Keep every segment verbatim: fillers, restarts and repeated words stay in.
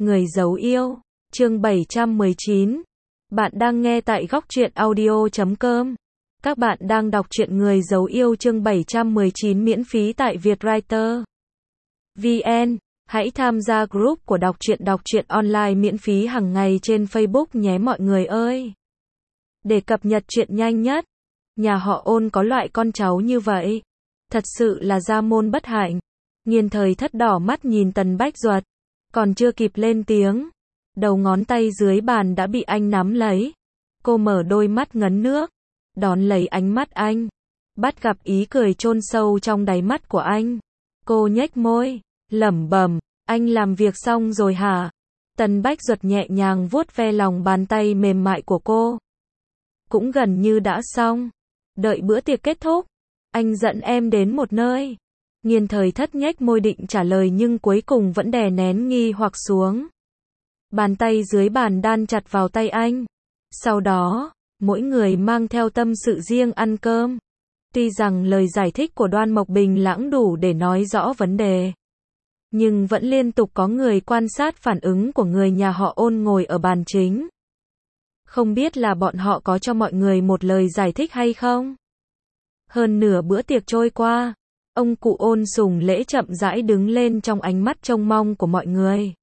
Người giấu yêu, chương bảy trăm mười chín. Bạn đang nghe tại góc truyện audio chấm com. Các bạn đang đọc truyện Người giấu yêu chương bảy trăm mười chín miễn phí tại Vietwriter vê en. Hãy tham gia group của đọc truyện đọc truyện online miễn phí hàng ngày trên Facebook nhé mọi người ơi. Để cập nhật truyện nhanh nhất, nhà họ Ôn có loại con cháu như vậy. Thật sự là gia môn bất hạnh. Nghiên Thời Thất đỏ mắt nhìn Tần Bách Duật. Còn chưa kịp lên tiếng, đầu ngón tay dưới bàn đã bị anh nắm lấy. Cô mở đôi mắt ngấn nước, đón lấy ánh mắt anh, bắt gặp ý cười chôn sâu trong đáy mắt của anh. Cô nhếch môi, lẩm bẩm, anh làm việc xong rồi hả? Tần Bách Duật nhẹ nhàng vuốt ve lòng bàn tay mềm mại của cô. Cũng gần như đã xong. Đợi bữa tiệc kết thúc, anh dẫn em đến một nơi. Nghiên Thời Thất nhếch môi định trả lời nhưng cuối cùng vẫn đè nén nghi hoặc xuống. Bàn tay dưới bàn đan chặt vào tay anh. Sau đó, mỗi người mang theo tâm sự riêng ăn cơm. Tuy rằng lời giải thích của Đoan Mộc Bình lãng đủ để nói rõ vấn đề, nhưng vẫn liên tục có người quan sát phản ứng của người nhà họ Ôn ngồi ở bàn chính. Không biết là bọn họ có cho mọi người một lời giải thích hay không? Hơn nửa bữa tiệc trôi qua, ông cụ Ôn Sùng Lễ chậm rãi đứng lên trong ánh mắt trông mong của mọi người.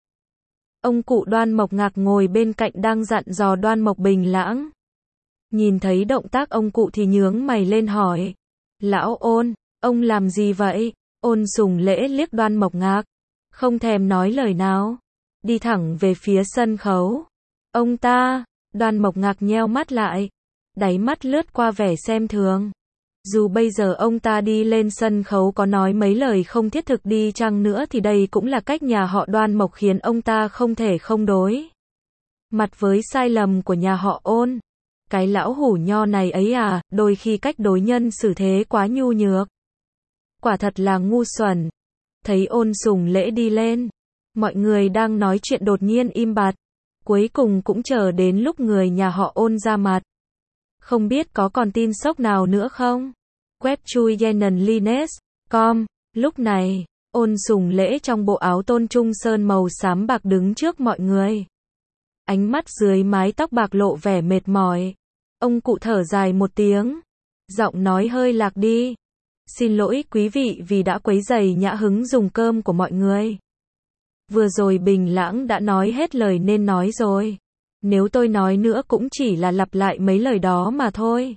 Ông cụ Đoan Mộc Ngạc ngồi bên cạnh đang dặn dò Đoan Mộc Bình lãng. Nhìn thấy động tác ông cụ thì nhướng mày lên hỏi. Lão Ôn, ông làm gì vậy? Ôn Sùng Lễ liếc Đoan Mộc Ngạc, không thèm nói lời nào, đi thẳng về phía sân khấu. Ông ta, Đoan Mộc Ngạc nheo mắt lại, đáy mắt lướt qua vẻ xem thường. Dù bây giờ ông ta đi lên sân khấu có nói mấy lời không thiết thực đi chăng nữa thì đây cũng là cách nhà họ Đoan Mộc khiến ông ta không thể không đối mặt với sai lầm của nhà họ Ôn. Cái lão hủ nho này ấy à, đôi khi cách đối nhân xử thế quá nhu nhược. Quả thật là ngu xuẩn. Thấy Ôn Sùng Lễ đi lên, mọi người đang nói chuyện đột nhiên im bặt. Cuối cùng cũng chờ đến lúc người nhà họ Ôn ra mặt. Không biết có còn tin sốc nào nữa không? Web chui Yenan Lines chấm com. Lúc này, Ôn Sùng Lễ trong bộ áo tôn trung sơn màu xám bạc đứng trước mọi người. Ánh mắt dưới mái tóc bạc lộ vẻ mệt mỏi. Ông cụ thở dài một tiếng, giọng nói hơi lạc đi. Xin lỗi quý vị vì đã quấy rầy nhã hứng dùng cơm của mọi người. Vừa rồi Bình Lãng đã nói hết lời nên nói rồi. Nếu tôi nói nữa cũng chỉ là lặp lại mấy lời đó mà thôi.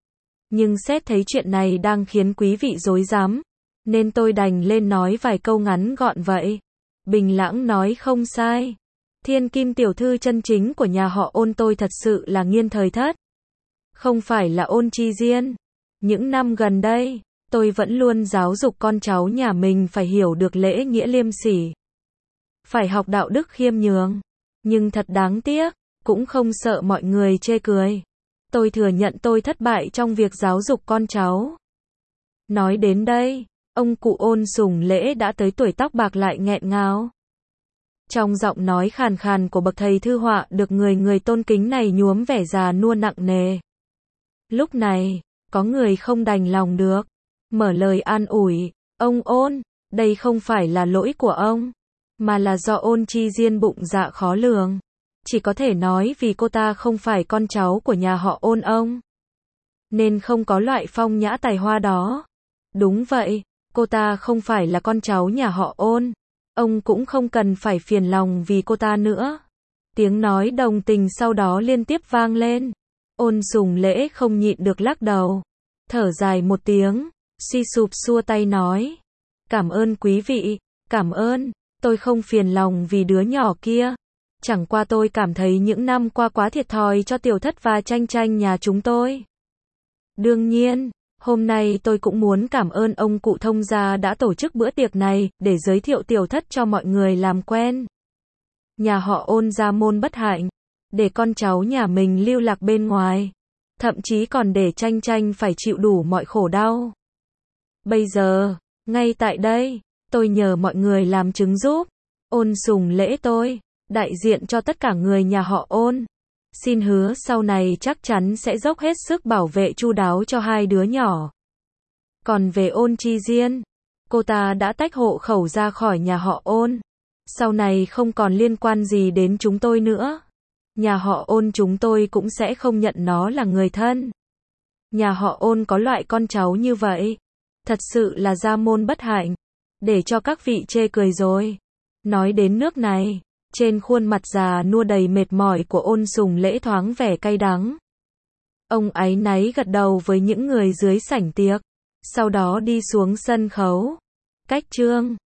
Nhưng xét thấy chuyện này đang khiến quý vị rối rắm, nên tôi đành lên nói vài câu ngắn gọn vậy. Bình Lãng nói không sai. Thiên kim tiểu thư chân chính của nhà họ Ôn tôi thật sự là Nghiên Thời Thất. Không phải là Ôn Chi Diên. Những năm gần đây, tôi vẫn luôn giáo dục con cháu nhà mình phải hiểu được lễ nghĩa liêm sỉ. Phải học đạo đức khiêm nhường. Nhưng thật đáng tiếc, cũng không sợ mọi người chê cười. Tôi thừa nhận tôi thất bại trong việc giáo dục con cháu. Nói đến đây, ông cụ Ôn Sùng Lễ đã tới tuổi tóc bạc lại nghẹn ngào. Trong giọng nói khàn khàn của bậc thầy thư họa được người người tôn kính này nhuốm vẻ già nua nặng nề. Lúc này, có người không đành lòng được, mở lời an ủi. Ông Ôn, đây không phải là lỗi của ông, mà là do Ôn Chi Diên bụng dạ khó lường. Chỉ có thể nói vì cô ta không phải con cháu của nhà họ Ôn ông, nên không có loại phong nhã tài hoa đó. Đúng vậy, cô ta không phải là con cháu nhà họ Ôn. Ông cũng không cần phải phiền lòng vì cô ta nữa. Tiếng nói đồng tình sau đó liên tiếp vang lên. Ôn Sùng Lễ không nhịn được lắc đầu, thở dài một tiếng, suy sụp xua tay nói. Cảm ơn quý vị, cảm ơn, tôi không phiền lòng vì đứa nhỏ kia. Chẳng qua tôi cảm thấy những năm qua quá thiệt thòi cho Tiểu Thất và Tranh Tranh nhà chúng tôi. Đương nhiên, hôm nay tôi cũng muốn cảm ơn ông cụ thông gia đã tổ chức bữa tiệc này, để giới thiệu Tiểu Thất cho mọi người làm quen. Nhà họ Ôn gia môn bất hạnh, để con cháu nhà mình lưu lạc bên ngoài, thậm chí còn để Tranh Tranh phải chịu đủ mọi khổ đau. Bây giờ, ngay tại đây, tôi nhờ mọi người làm chứng giúp. Ôn Sùng Lễ tôi, đại diện cho tất cả người nhà họ Ôn, xin hứa sau này chắc chắn sẽ dốc hết sức bảo vệ chu đáo cho hai đứa nhỏ. Còn về Ôn Chi Diên, cô ta đã tách hộ khẩu ra khỏi nhà họ Ôn. Sau này không còn liên quan gì đến chúng tôi nữa. Nhà họ Ôn chúng tôi cũng sẽ không nhận nó là người thân. Nhà họ Ôn có loại con cháu như vậy. Thật sự là gia môn bất hạnh. Để cho các vị chê cười rồi. Nói đến nước này, trên khuôn mặt già nua đầy mệt mỏi của Ôn Sùng Lễ thoáng vẻ cay đắng. Ông áy náy gật đầu với những người dưới sảnh tiệc. Sau đó đi xuống sân khấu. Cách chương